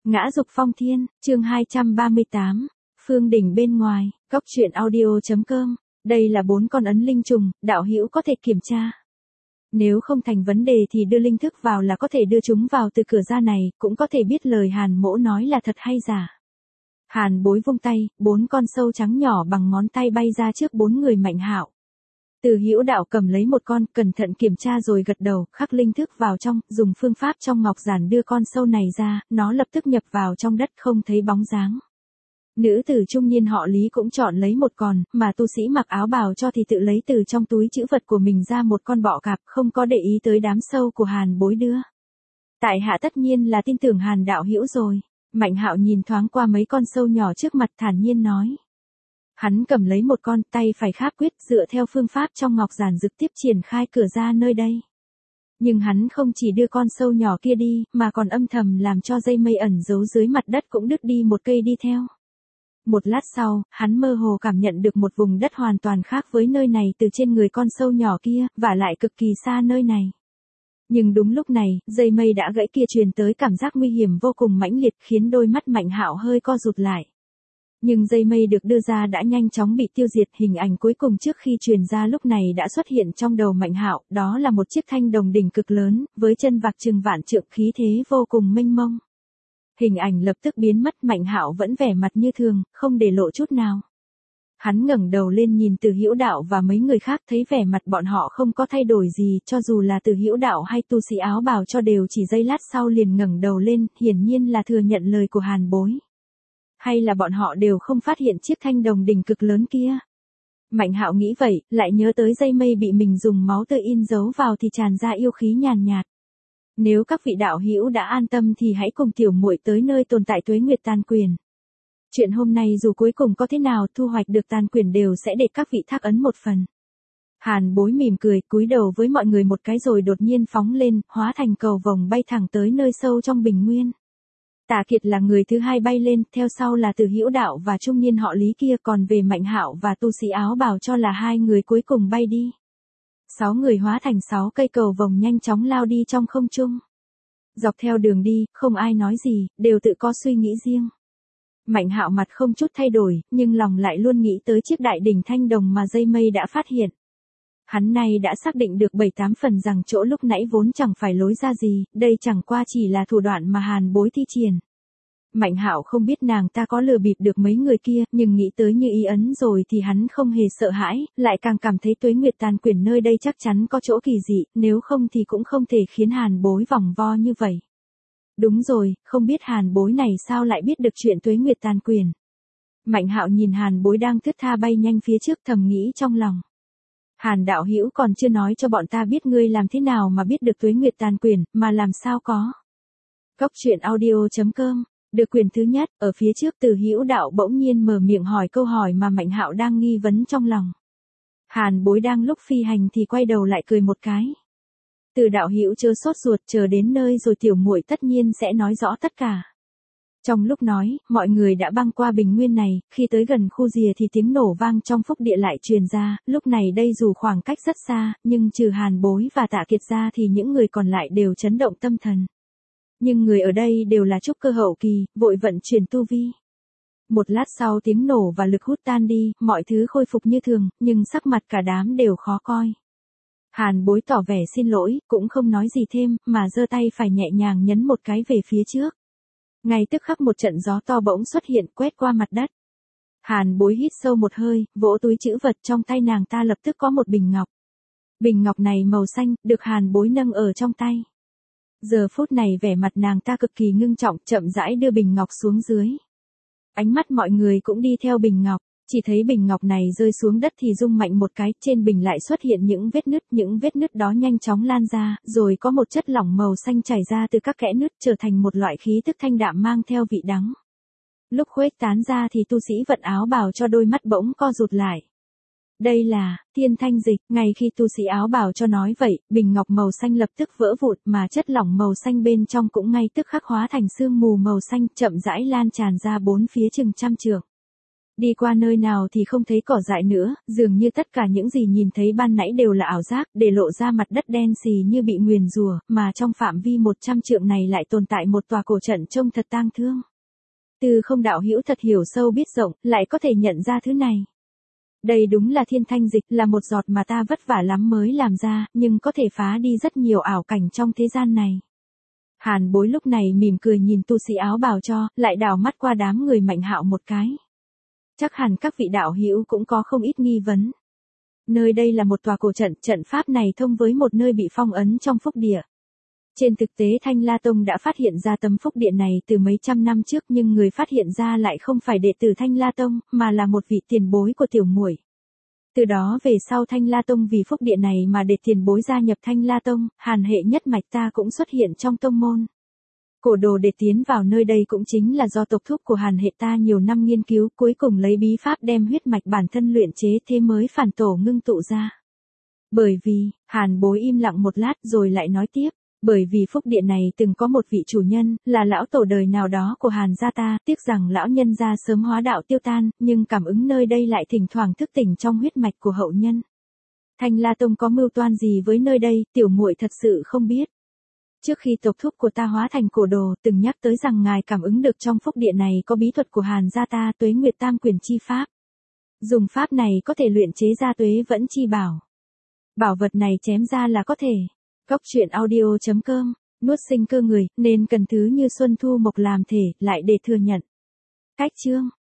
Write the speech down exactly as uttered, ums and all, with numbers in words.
Ngã dục phong thiên, chương hai trăm ba mươi tám, Phương đỉnh bên ngoài, góc truyện audio.com, đây là bốn con ấn linh trùng, đạo hữu có thể kiểm tra. Nếu không thành vấn đề thì đưa linh thức vào là có thể đưa chúng vào từ cửa ra này, cũng có thể biết lời Hàn Mỗ nói là thật hay giả. Hàn Bối vung tay, bốn con sâu trắng nhỏ bằng ngón tay bay ra trước bốn người Mạnh Hạo. Từ Hữu Đạo cầm lấy một con, cẩn thận kiểm tra rồi gật đầu, khắc linh thức vào trong, dùng phương pháp trong ngọc giản đưa con sâu này ra, nó lập tức nhập vào trong đất không thấy bóng dáng. Nữ tử trung niên họ Lý cũng chọn lấy một con, mà tu sĩ mặc áo bào cho thì tự lấy từ trong túi trữ vật của mình ra một con bọ cạp, không có để ý tới đám sâu của Hàn Bối đưa. Tại hạ tất nhiên là tin tưởng Hàn đạo hữu rồi. Mạnh Hạo nhìn thoáng qua mấy con sâu nhỏ trước mặt thản nhiên nói. Hắn cầm lấy một con, tay phải kháp quyết, dựa theo phương pháp trong ngọc giản trực tiếp triển khai cửa ra nơi đây. Nhưng hắn không chỉ đưa con sâu nhỏ kia đi, mà còn âm thầm làm cho dây mây ẩn giấu dưới mặt đất cũng đứt đi một cây đi theo. Một lát sau, hắn mơ hồ cảm nhận được một vùng đất hoàn toàn khác với nơi này từ trên người con sâu nhỏ kia, và lại cực kỳ xa nơi này. Nhưng đúng lúc này, dây mây đã gãy kia truyền tới cảm giác nguy hiểm vô cùng mãnh liệt khiến đôi mắt Mạnh Hạo hơi co rụt lại. Nhưng dây mây được đưa ra đã nhanh chóng bị tiêu diệt, hình ảnh cuối cùng trước khi truyền ra lúc này đã xuất hiện trong đầu Mạnh Hạo, đó là một chiếc thanh đồng đỉnh cực lớn, với chân vạc chừng vạn trượng khí thế vô cùng mênh mông. Hình ảnh lập tức biến mất, Mạnh Hạo vẫn vẻ mặt như thường, không để lộ chút nào. Hắn ngẩng đầu lên nhìn Từ Hữu Đạo và mấy người khác, thấy vẻ mặt bọn họ không có thay đổi gì, cho dù là Từ Hữu Đạo hay tu sĩ áo bào cho đều chỉ giây lát sau liền ngẩng đầu lên, hiển nhiên là thừa nhận lời của Hàn Bối. Hay là bọn họ đều không phát hiện chiếc thanh đồng đỉnh cực lớn kia. Mạnh Hạo nghĩ vậy, lại nhớ tới dây mây bị mình dùng máu tươi in dấu vào thì tràn ra yêu khí nhàn nhạt. Nếu các vị đạo hữu đã an tâm thì hãy cùng tiểu muội tới nơi tồn tại tuế nguyệt tàn quyền. Chuyện hôm nay dù cuối cùng có thế nào thu hoạch được tàn quyền đều sẽ để các vị thác ấn một phần. Hàn Bối mỉm cười, cúi đầu với mọi người một cái rồi đột nhiên phóng lên, hóa thành cầu vồng bay thẳng tới nơi sâu trong bình nguyên. Tả Kiệt là người thứ hai bay lên, theo sau là Từ Hữu Đạo và trung niên họ Lý kia, còn về Mạnh Hạo và tu sĩ áo bào cho là hai người cuối cùng bay đi. Sáu người hóa thành sáu cây cầu vồng nhanh chóng lao đi trong không trung. Dọc theo đường đi, không ai nói gì, đều tự có suy nghĩ riêng. Mạnh Hạo mặt không chút thay đổi, nhưng lòng lại luôn nghĩ tới chiếc đại đỉnh thanh đồng mà dây mây đã phát hiện. Hắn nay đã xác định được bảy tám phần rằng chỗ lúc nãy vốn chẳng phải lối ra gì, đây chẳng qua chỉ là thủ đoạn mà Hàn Bối thi triển. Mạnh Hạo không biết nàng ta có lừa bịp được mấy người kia, nhưng nghĩ tới như ý ấn rồi thì hắn không hề sợ hãi, lại càng cảm thấy tuế nguyệt tàn quyền nơi đây chắc chắn có chỗ kỳ dị, nếu không thì cũng không thể khiến Hàn Bối vòng vo như vậy. Đúng rồi, không biết Hàn Bối này sao lại biết được chuyện tuế nguyệt tàn quyền. Mạnh Hạo nhìn Hàn Bối đang thướt tha bay nhanh phía trước, thầm nghĩ trong lòng. Hàn đạo hữu còn chưa nói cho bọn ta biết ngươi làm thế nào mà biết được tuế nguyệt tàn quyền, mà làm sao có. Góc truyện audio.com, được quyền thứ nhất, ở phía trước Từ Hữu Đạo bỗng nhiên mở miệng hỏi câu hỏi mà Mạnh Hạo đang nghi vấn trong lòng. Hàn Bối đang lúc phi hành thì quay đầu lại cười một cái. Từ đạo hữu chớ sốt ruột, chờ đến nơi rồi tiểu muội tất nhiên sẽ nói rõ tất cả. Trong lúc nói, mọi người đã băng qua bình nguyên này, khi tới gần khu rìa thì tiếng nổ vang trong phúc địa lại truyền ra, lúc này đây dù khoảng cách rất xa, nhưng trừ Hàn Bối và Tạ Kiệt ra thì những người còn lại đều chấn động tâm thần. Nhưng người ở đây đều là trúc cơ hậu kỳ, vội vận chuyển tu vi. Một lát sau tiếng nổ và lực hút tan đi, mọi thứ khôi phục như thường, nhưng sắc mặt cả đám đều khó coi. Hàn Bối tỏ vẻ xin lỗi, cũng không nói gì thêm, mà giơ tay phải nhẹ nhàng nhấn một cái về phía trước. Ngay tức khắc một trận gió to bỗng xuất hiện quét qua mặt đất. Hàn Bối hít sâu một hơi, vỗ túi trữ vật trong tay nàng ta lập tức có một bình ngọc. Bình ngọc này màu xanh, được Hàn Bối nâng ở trong tay. Giờ phút này vẻ mặt nàng ta cực kỳ ngưng trọng, chậm rãi đưa bình ngọc xuống dưới. Ánh mắt mọi người cũng đi theo bình ngọc, chỉ thấy bình ngọc này rơi xuống đất thì rung mạnh một cái, trên bình lại xuất hiện những vết nứt, những vết nứt đó nhanh chóng lan ra, rồi có một chất lỏng màu xanh chảy ra từ các kẽ nứt trở thành một loại khí tức thanh đạm mang theo vị đắng. Lúc khuếch tán ra thì tu sĩ vận áo bào cho đôi mắt bỗng co rụt lại. Đây là thiên thanh dịch, ngay khi tu sĩ áo bào cho nói vậy, bình ngọc màu xanh lập tức vỡ vụn mà chất lỏng màu xanh bên trong cũng ngay tức khắc hóa thành sương mù màu xanh chậm rãi lan tràn ra bốn phía chừng trăm trượng. Đi qua nơi nào thì không thấy cỏ dại nữa, dường như tất cả những gì nhìn thấy ban nãy đều là ảo giác, để lộ ra mặt đất đen xì như bị nguyền rủa, mà trong phạm vi một trăm trượng này lại tồn tại một tòa cổ trận trông thật tang thương. Từ không đạo hữu thật hiểu sâu biết rộng, lại có thể nhận ra thứ này. Đây đúng là thiên thanh dịch, là một giọt mà ta vất vả lắm mới làm ra, nhưng có thể phá đi rất nhiều ảo cảnh trong thế gian này. Hàn Bối lúc này mỉm cười nhìn tu sĩ áo bào cho, lại đảo mắt qua đám người Mạnh Hạo một cái. Chắc hẳn các vị đạo hữu cũng có không ít nghi vấn. Nơi đây là một tòa cổ trận, trận pháp này thông với một nơi bị phong ấn trong phúc địa. Trên thực tế Thanh La Tông đã phát hiện ra tấm phúc địa này từ mấy trăm năm trước, nhưng người phát hiện ra lại không phải đệ tử Thanh La Tông, mà là một vị tiền bối của tiểu muội. Từ đó về sau Thanh La Tông vì phúc địa này mà để tiền bối gia nhập Thanh La Tông, Hàn hệ nhất mạch ta cũng xuất hiện trong tông môn. Cổ đồ để tiến vào nơi đây cũng chính là do tộc thúc của Hàn hệ ta nhiều năm nghiên cứu, cuối cùng lấy bí pháp đem huyết mạch bản thân luyện chế thế mới phản tổ ngưng tụ ra. Bởi vì, Hàn Bối im lặng một lát rồi lại nói tiếp. Bởi vì phúc địa này từng có một vị chủ nhân, là lão tổ đời nào đó của Hàn gia ta, tiếc rằng lão nhân gia sớm hóa đạo tiêu tan, nhưng cảm ứng nơi đây lại thỉnh thoảng thức tỉnh trong huyết mạch của hậu nhân. Thanh La Tông có mưu toan gì với nơi đây, tiểu muội thật sự không biết. Trước khi tộc thúc của ta hóa thành cổ đồ, từng nhắc tới rằng ngài cảm ứng được trong phúc địa này có bí thuật của Hàn gia ta, Tuế Nguyệt Tam Quyền chi pháp. Dùng pháp này có thể luyện chế ra Tuế Vẫn chi bảo. Bảo vật này chém ra là có thể. Góc truyện audio chấm com, nuốt sinh cơ người, nên cần thứ như Xuân Thu Mộc làm thể, lại để thừa nhận. Cách chương